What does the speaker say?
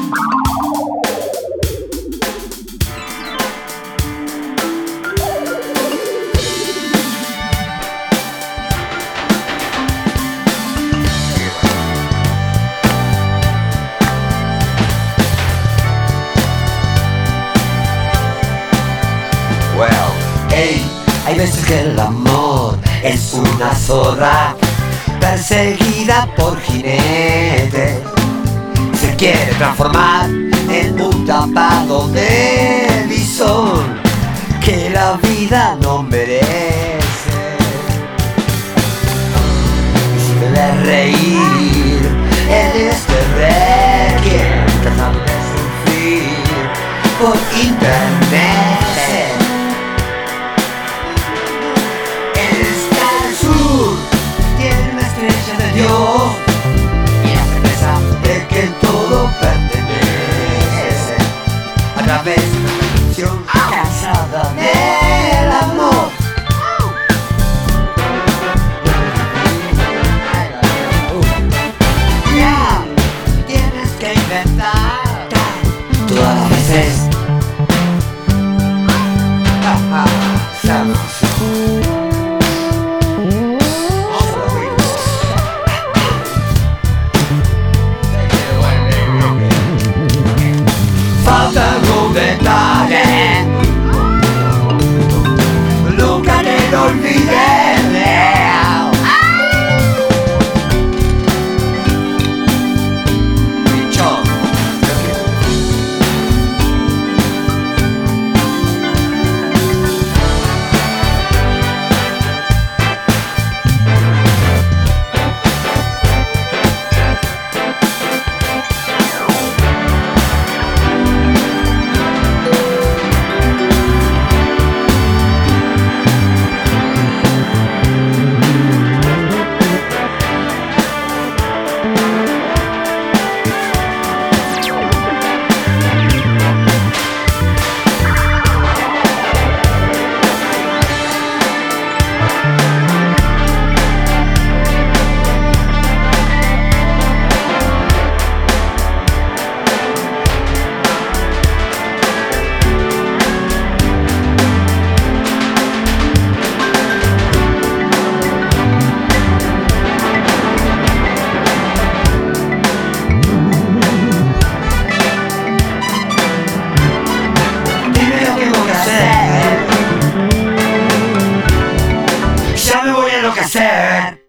Hey, hay veces que el amor es una zorra perseguida por jinetes. Se quiere transformar en un tapado de bisón que la vida no merece. Y si me ves reír en este requiem, tratando de sufrir por internet, Dios, y la certeza de que todo pertenece a través de una canción cansada del amor. Ya, tienes que inventar todas las veces. Falta algún detalle, nunca te lo olvides. Ya me voy a enloquecer.